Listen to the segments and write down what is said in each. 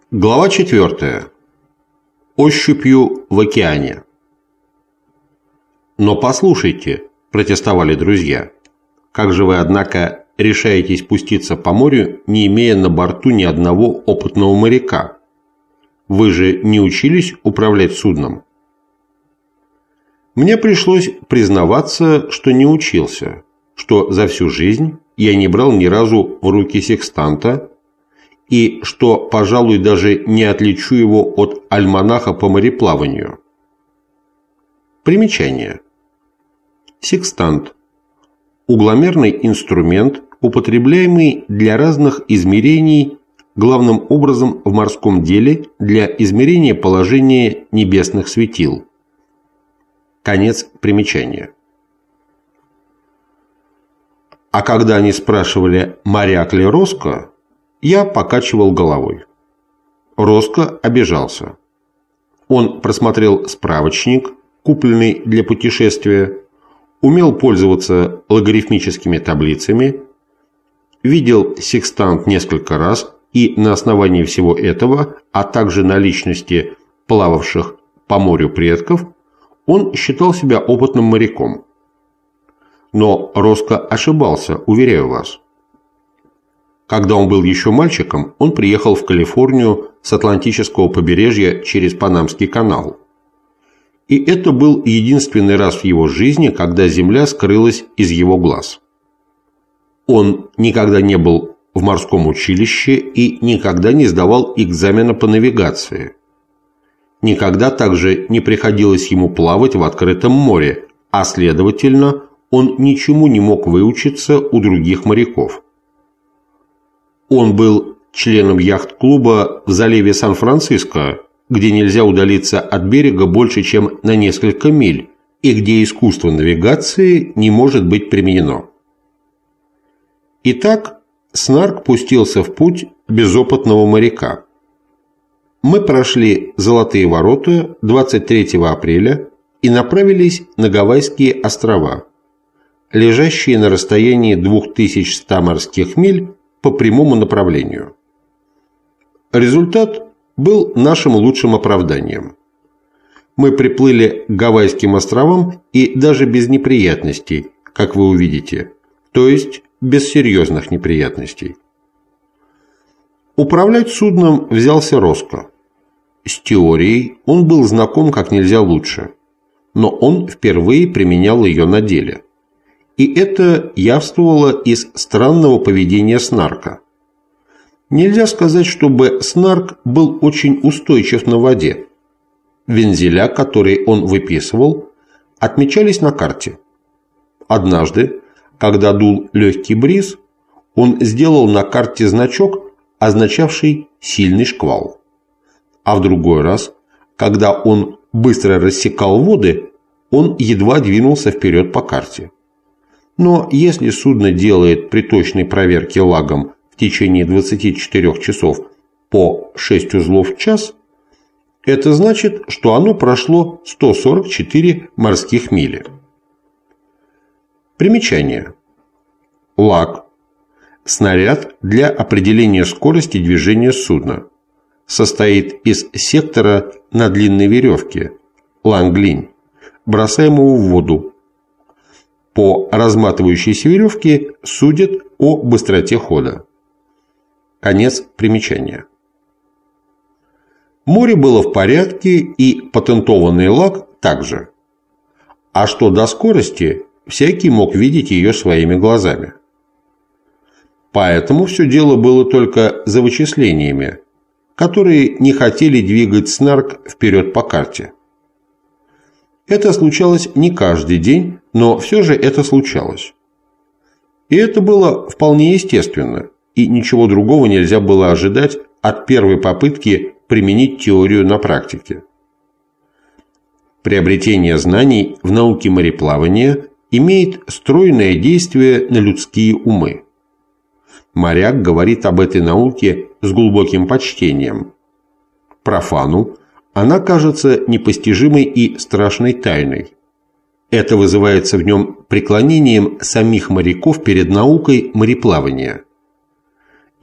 Глава 4. Ощупью в океане. «Но послушайте», – протестовали друзья, – «как же вы, однако, решаетесь пуститься по морю, не имея на борту ни одного опытного моряка? Вы же не учились управлять судном?» Мне пришлось признаваться, что не учился, что за всю жизнь я не брал ни разу в руки секстанта, и что, пожалуй, даже не отличу его от альманаха по мореплаванию. Примечание. Секстант. Угломерный инструмент, употребляемый для разных измерений, главным образом в морском деле для измерения положения небесных светил. Конец примечания. А когда они спрашивали, моряк ли Роско, я покачивал головой. Роско обижался. Он просмотрел справочник, купленный для путешествия, умел пользоваться логарифмическими таблицами, видел секстант несколько раз и на основании всего этого, а также на личности плававших по морю предков, он считал себя опытным моряком. Но Роско ошибался, уверяю вас. Когда он был еще мальчиком, он приехал в Калифорнию с Атлантического побережья через Панамский канал. И это был единственный раз в его жизни, когда земля скрылась из его глаз. Он никогда не был в морском училище и никогда не сдавал экзамена по навигации. Никогда также не приходилось ему плавать в открытом море, а следовательно, он ничему не мог выучиться у других моряков. Он был членом яхт-клуба в заливе Сан-Франциско, где нельзя удалиться от берега больше, чем на несколько миль, и где искусство навигации не может быть применено. Итак, Снарк пустился в путь без опытного моряка. Мы прошли Золотые ворота 23 апреля и направились на Гавайские острова, лежащие на расстоянии 2100 морских миль по прямому направлению. Результат был нашим лучшим оправданием. Мы приплыли к Гавайским островам и даже без неприятностей, как вы увидите, то есть без серьезных неприятностей. Управлять судном взялся Роско. С теорией он был знаком как нельзя лучше, но он впервые применял ее на деле. И это явствовало из странного поведения Снарка. Нельзя сказать, чтобы Снарк был очень устойчив на воде. Вензеля, которые он выписывал, отмечались на карте. Однажды, когда дул легкий бриз, он сделал на карте значок, означавший сильный шквал. А в другой раз, когда он быстро рассекал воды, он едва двинулся вперед по карте. Но если судно делает при точной проверке лагом в течение 24 часов по 6 узлов в час, это значит, что оно прошло 144 морских мили. Примечание. Лаг – снаряд для определения скорости движения судна. Состоит из сектора на длинной веревке – ланглинь, бросаемого в воду. По разматывающейся веревке судят о быстроте хода. Конец примечания. Море было в порядке и патентованный лаг также. А что до скорости, всякий мог видеть ее своими глазами. Поэтому все дело было только за вычислениями, которые не хотели двигать Снарк вперед по карте. Это случалось не каждый день, но все же это случалось. И это было вполне естественно, и ничего другого нельзя было ожидать от первой попытки применить теорию на практике. Приобретение знаний в науке мореплавания имеет стройное действие на людские умы. Моряк говорит об этой науке с глубоким почтением. Профану она кажется непостижимой и страшной тайной. Это вызывается в нем преклонением самих моряков перед наукой мореплавания.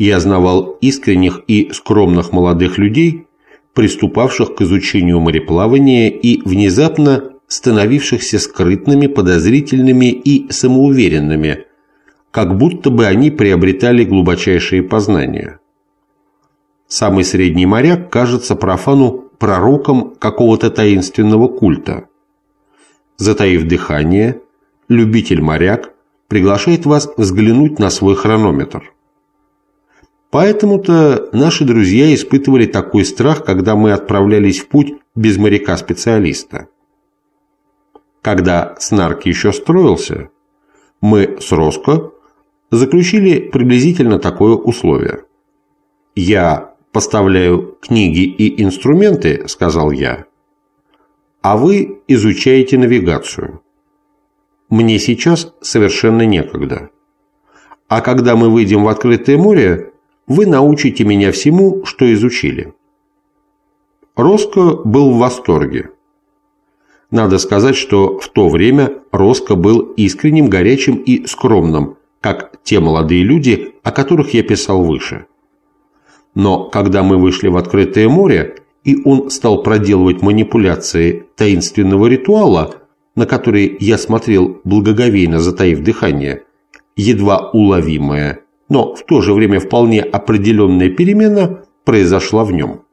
Я знавал искренних и скромных молодых людей, приступавших к изучению мореплавания и внезапно становившихся скрытными, подозрительными и самоуверенными, как будто бы они приобретали глубочайшие познания. Самый средний моряк кажется профану пророком какого-то таинственного культа. Затаив дыхание, любитель-моряк приглашает вас взглянуть на свой хронометр. Поэтому-то наши друзья испытывали такой страх, когда мы отправлялись в путь без моряка-специалиста. Когда Снарк еще строился, мы с Роско заключили приблизительно такое условие. «Я поставляю книги и инструменты», — сказал я, — «а вы изучаете навигацию. Мне сейчас совершенно некогда. А когда мы выйдем в открытое море, вы научите меня всему, что изучили». Роско был в восторге. Надо сказать, что в то время Роско был искренним, горячим и скромным, как те молодые люди, о которых я писал выше. Но когда мы вышли в открытое море, и он стал проделывать манипуляции таинственного ритуала, на который я смотрел благоговейно, затаив дыхание, едва уловимая, но в то же время вполне определенная перемена произошла в нем.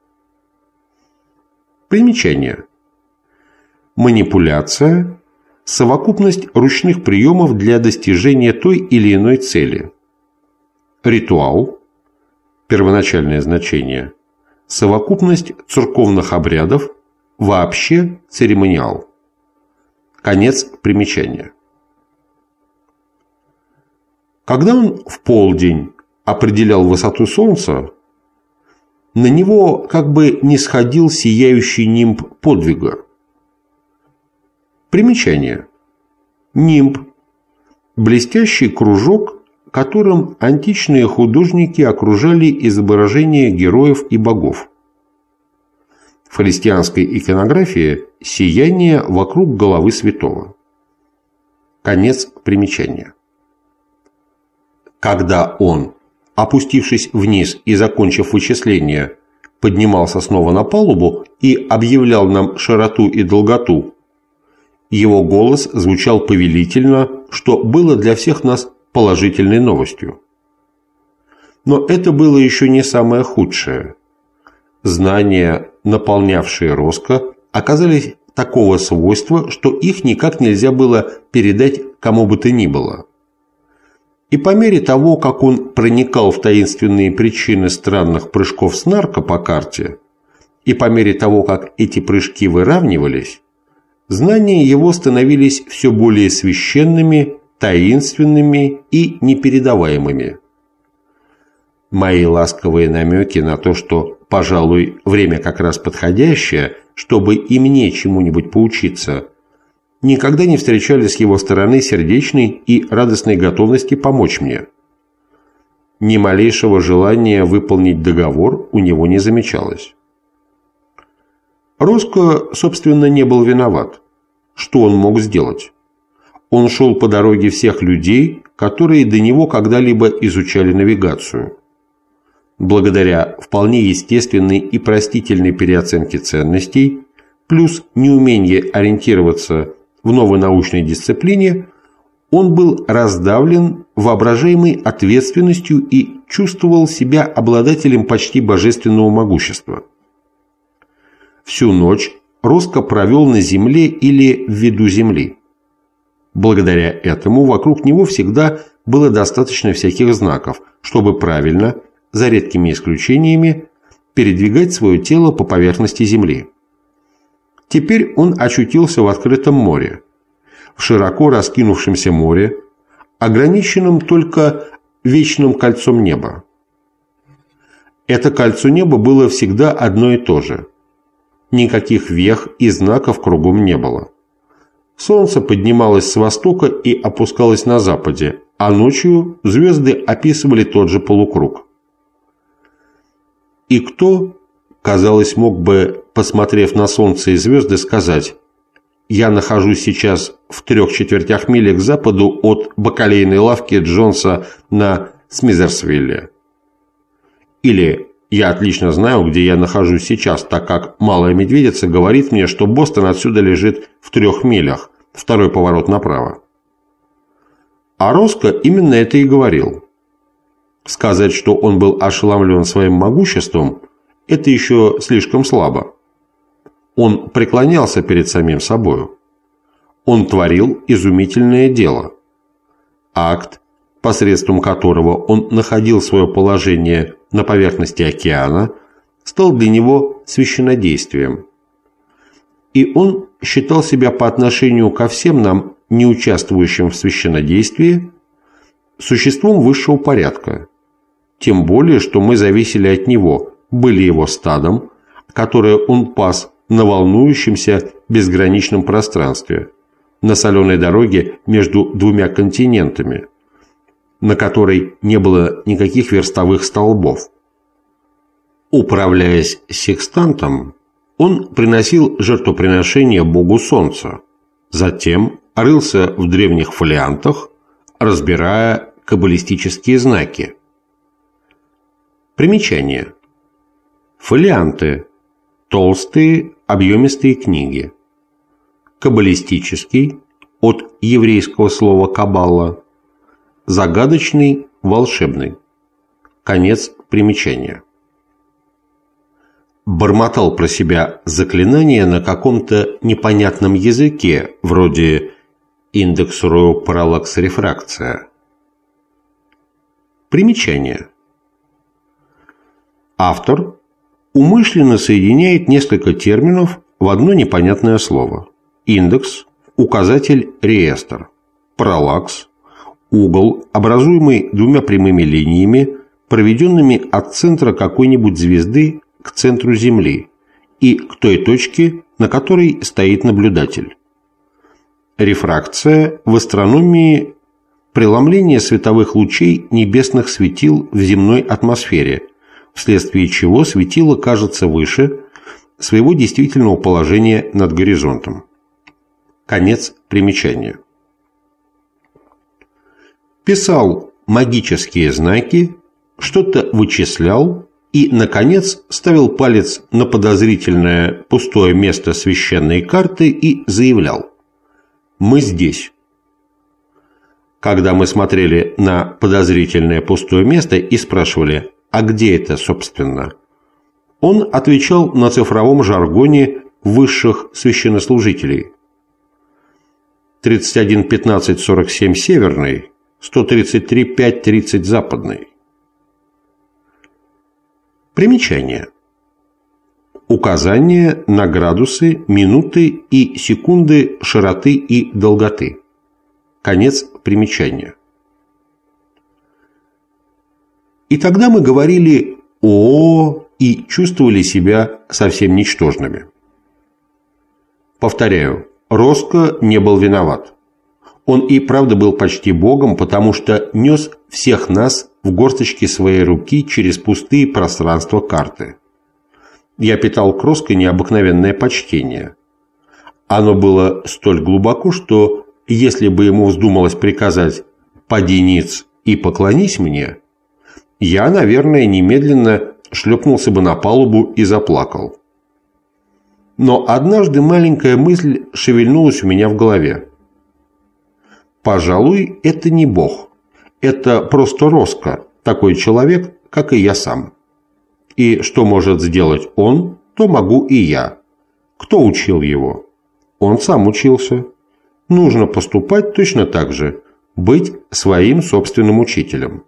Примечание. Манипуляция – совокупность ручных приемов для достижения той или иной цели. Ритуал – первоначальное значение – совокупность церковных обрядов, вообще церемониал. Конец примечания. Когда он в полдень определял высоту Солнца, на него как бы нисходил сияющий нимб подвига. Примечание. Нимб – блестящий кружок, которым античные художники окружали изображения героев и богов. В христианской иконографии – сияние вокруг головы святого. Конец примечания. Когда он, опустившись вниз и закончив вычисления, поднимался снова на палубу и объявлял нам широту и долготу, его голос звучал повелительно, что было для всех нас положительной новостью. Но это было еще не самое худшее. Знания, наполнявшие Роско, оказались такого свойства, что их никак нельзя было передать кому бы то ни было. И по мере того, как он проникал в таинственные причины странных прыжков Снарка по карте, и по мере того, как эти прыжки выравнивались, знания его становились все более священными, таинственными и непередаваемыми. Мои ласковые намеки на то, что, пожалуй, время как раз подходящее, чтобы и мне чему-нибудь поучиться, никогда не встречали с его стороны сердечной и радостной готовности помочь мне. Ни малейшего желания выполнить договор у него не замечалось. Роско, собственно, не был виноват. Что он мог сделать? Он шел по дороге всех людей, которые до него когда-либо изучали навигацию. Благодаря вполне естественной и простительной переоценке ценностей, плюс неумение ориентироваться в новой научной дисциплине, он был раздавлен воображаемой ответственностью и чувствовал себя обладателем почти божественного могущества. Всю ночь Роско провел на земле или в виду земли. Благодаря этому вокруг него всегда было достаточно всяких знаков, чтобы правильно, за редкими исключениями, передвигать свое тело по поверхности земли. Теперь он очутился в открытом море, в широко раскинувшемся море, ограниченном только вечным кольцом неба. Это кольцо неба было всегда одно и то же. Никаких вех и знаков кругом не было. Солнце поднималось с востока и опускалось на западе, а ночью звезды описывали тот же полукруг. И кто, казалось, мог бы, посмотрев на солнце и звезды, сказать: «Я нахожусь сейчас в 3/4 мили к западу от бакалейной лавки Джонса на Смизерсвилле». Или «Я отлично знаю, где я нахожусь сейчас, так как Малая Медведица говорит мне, что Бостон отсюда лежит в 3 милях, второй поворот направо». А Роско именно это и говорил. Сказать, что он был ошеломлен своим могуществом, это еще слишком слабо. Он преклонялся перед самим собою. Он творил изумительное дело. Акт, посредством которого он находил свое положение на поверхности океана, стал для него священнодействием. И он считал себя по отношению ко всем нам, не участвующим в священнодействии, существом высшего порядка. Тем более, что мы зависели от него, были его стадом, которое он пас на волнующемся безграничном пространстве, на соленой дороге между 2 континентами, на которой не было никаких верстовых столбов. Управляясь секстантом, он приносил жертвоприношение Богу Солнца, затем рылся в древних фолиантах, разбирая каббалистические знаки. Примечание. Фолианты – толстые, объемистые книги. Каббалистический, от еврейского слова «каббала», загадочный, волшебный. Конец примечания. Бормотал про себя заклинания на каком-то непонятном языке, вроде «индекс роу параллакс рефракция». Примечание. Автор умышленно соединяет несколько терминов в одно непонятное слово. Индекс, указатель, реестр. Параллакс, угол, образуемый 2 прямыми линиями, проведенными от центра какой-нибудь звезды к центру Земли и к той точке, на которой стоит наблюдатель. Рефракция в астрономии – преломление световых лучей небесных светил в земной атмосфере, вследствие чего светило кажется выше своего действительного положения над горизонтом. Конец примечания. Писал магические знаки, что-то вычислял и, наконец, ставил палец на подозрительное пустое место священной карты и заявлял: «Мы здесь». Когда мы смотрели на подозрительное пустое место и спрашивали: «А где это, собственно?», он отвечал на цифровом жаргоне высших священнослужителей: 31-15-47 северный, 133-5-30 западный. Примечание. Указание на градусы, минуты и секунды широты и долготы. Конец примечания. И тогда мы говорили «О» и чувствовали себя совсем ничтожными. Повторяю, Роско не был виноват. Он и правда был почти богом, потому что нес всех нас в горсточке своей руки через пустые пространства карты. Я питал к Роско необыкновенное почтение. Оно было столь глубоко, что если бы ему вздумалось приказать «поди ниц и поклонись мне», я, наверное, немедленно шлепнулся бы на палубу и заплакал. Но однажды маленькая мысль шевельнулась у меня в голове. Пожалуй, это не Бог. Это просто Роско, такой человек, как и я сам. И что может сделать он, то могу и я. Кто учил его? Он сам учился. Нужно поступать точно так же, быть своим собственным учителем.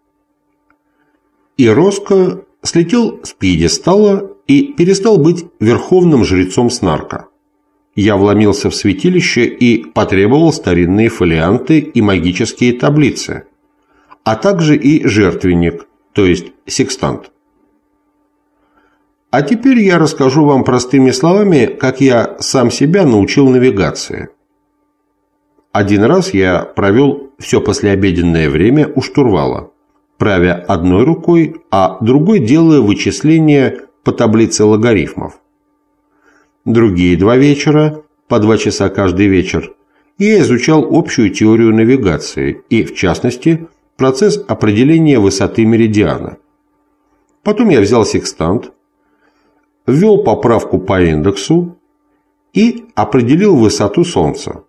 И Роско слетел с пьедестала и перестал быть верховным жрецом Снарка. Я вломился в святилище и потребовал старинные фолианты и магические таблицы, а также и жертвенник, то есть секстант. А теперь я расскажу вам простыми словами, как я сам себя научил навигации. Один раз я провел все послеобеденное время у штурвала, правя одной рукой, а другой делая вычисления по таблице логарифмов. Другие 2 вечера, по 2 часа каждый вечер, я изучал общую теорию навигации и, в частности, процесс определения высоты меридиана. Потом я взял секстант, ввел поправку по индексу и определил высоту Солнца.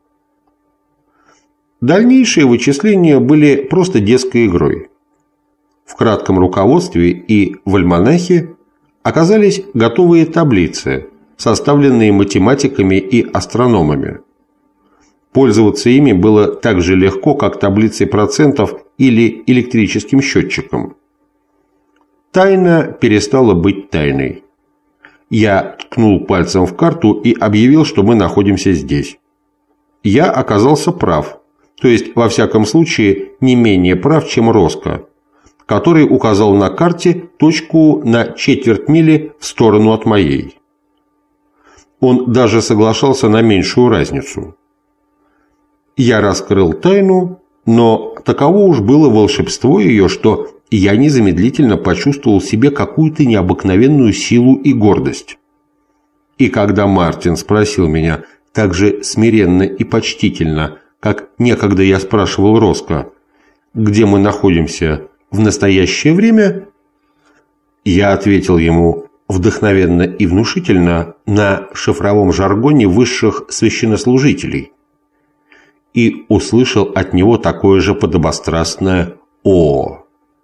Дальнейшие вычисления были просто детской игрой. В кратком руководстве и в альманахе оказались готовые таблицы, составленные математиками и астрономами. Пользоваться ими было так же легко, как таблицей процентов или электрическим счетчиком. Тайна перестала быть тайной. Я ткнул пальцем в карту и объявил, что мы находимся здесь. Я оказался прав, то есть, во всяком случае, не менее прав, чем Роско, который указал на карте точку на четверть мили в сторону от моей. Он даже соглашался на меньшую разницу. Я раскрыл тайну, но таково уж было волшебство ее, что я незамедлительно почувствовал в себе какую-то необыкновенную силу и гордость. И когда Мартин спросил меня так же смиренно и почтительно, как некогда я спрашивал Роско, где мы находимся в настоящее время, я ответил ему вдохновенно и внушительно на шифровом жаргоне высших священнослужителей и услышал от него такое же подобострастное «О».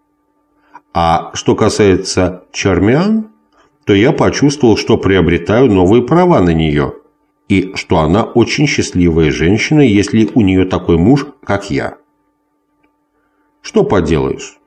А что касается Чармиан, то я почувствовал, что приобретаю новые права на нее, и что она очень счастливая женщина, если у нее такой муж, как я. Что поделаешь?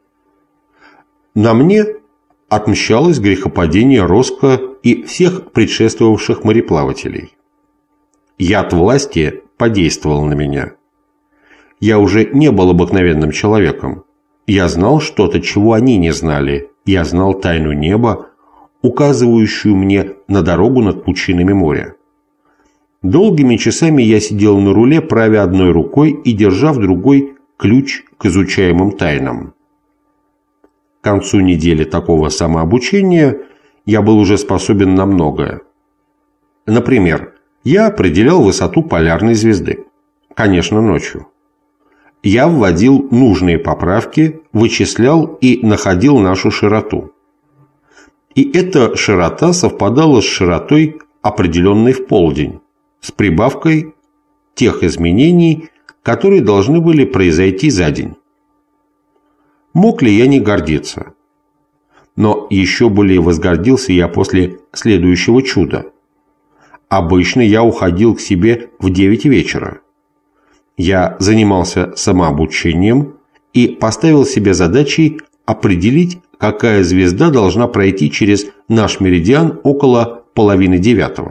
На мне отмщалось грехопадение Роско и всех предшествовавших мореплавателей. Яд власти подействовал на меня. Я уже не был обыкновенным человеком. Я знал что-то, чего они не знали. Я знал тайну неба, указывающую мне на дорогу над пучинами моря. Долгими часами я сидел на руле, правя одной рукой и держа в другой ключ к изучаемым тайнам. К концу недели такого самообучения я был уже способен на многое. Например, я определял высоту полярной звезды, конечно, ночью. Я вводил нужные поправки, вычислял и находил нашу широту. И эта широта совпадала с широтой, определенной в полдень, с прибавкой тех изменений, которые должны были произойти за день. Мог ли я не гордиться? Но еще более возгордился я после следующего чуда. Обычно я уходил к себе в 9 вечера. Я занимался самообучением и поставил себе задачей определить, какая звезда должна пройти через наш меридиан около 8:30.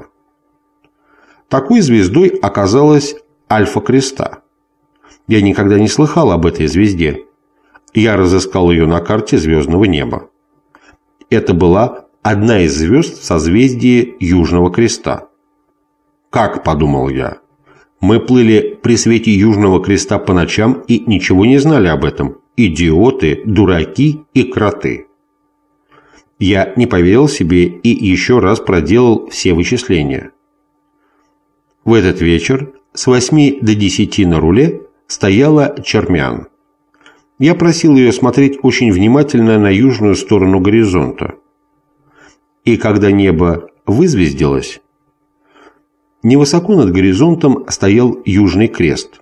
Такой звездой оказалась Альфа Креста. Я никогда не слыхал об этой звезде. Я разыскал ее на карте звездного неба. Это была одна из звезд в созвездии Южного Креста. «Как?» – подумал я. «Мы плыли при свете Южного Креста по ночам и ничего не знали об этом. Идиоты, дураки и кроты». Я не поверил себе и еще раз проделал все вычисления. В этот вечер с 8 до 10 на руле стояла Чармиан. Я просил ее смотреть очень внимательно на южную сторону горизонта. И когда небо вызвездилось, невысоко над горизонтом стоял Южный Крест.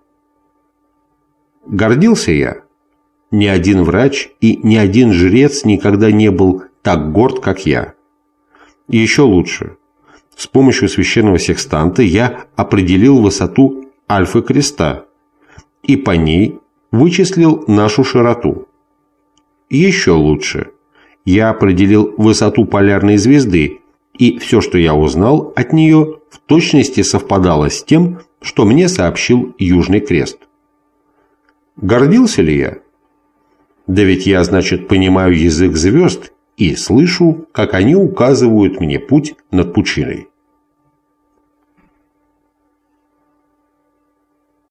Гордился я. Ни один врач и ни один жрец никогда не был так горд, как я. И еще лучше. С помощью священного секстанта я определил высоту Альфы Креста и по ней вычислил нашу широту. Еще лучше. Я определил высоту полярной звезды, и все, что я узнал от нее, в точности совпадало с тем, что мне сообщил Южный Крест. Гордился ли я? Да ведь я, значит, понимаю язык звезд и слышу, как они указывают мне путь над пучиной.